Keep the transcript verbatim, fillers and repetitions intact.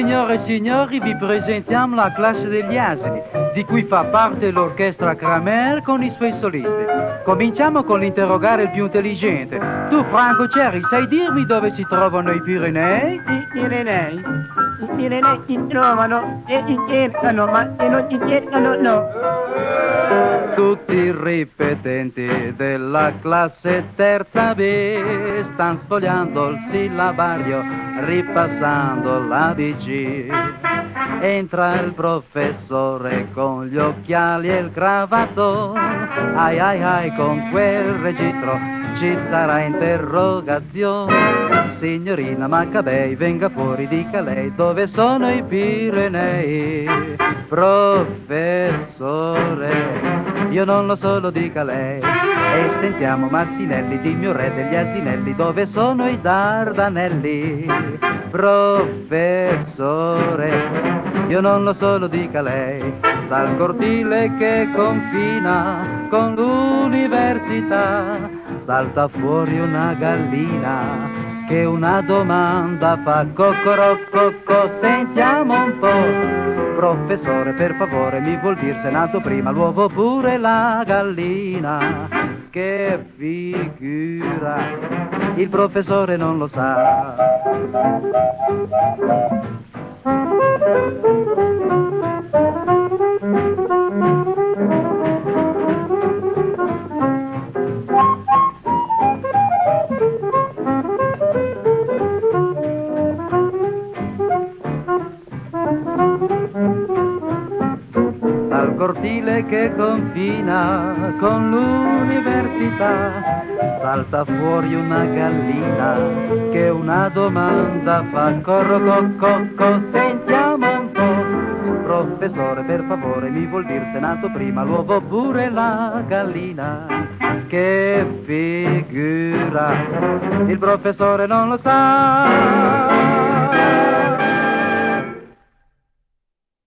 Signore e signori, vi presentiamo la classe degli asini, di cui fa parte l'orchestra Kramer con i suoi solisti. Cominciamo con l'interrogare il più intelligente. Tu, Franco Cerri, sai dirmi dove si trovano i Pirenei? I Pirenei? I Pirenei si trovano e si cercano, ma se non si cercano, no. Tutti i ripetenti della classe terza B stanno sfogliando il sillabario, ripassando l'A B C. Entra il professore con gli occhiali e il cravato. Ai ai ai, con quel registro ci sarà interrogazione. Signorina Maccabei, venga fuori, dica lei dove sono i Pirenei. Professore, io non lo so, lo dica lei. E sentiamo Massinelli, dimmi un re degli asinelli, dove sono i Dardanelli. Professore, io non lo so, lo dica lei. Dal cortile che confina con l'università salta fuori una gallina che una domanda fa. Cocorococco, sentiamo un po'. Professore, per favore, mi vuol dire se è nato prima l'uovo pure la gallina? Che figura, il professore non lo sa. Dal cortile che confina con l'università salta fuori una gallina che una domanda fa. Corro cocco, sentiamo un po'. Professore, per favore, mi vuol dire se è nato prima l'uovo pure la gallina? Che figura, il professore non lo sa.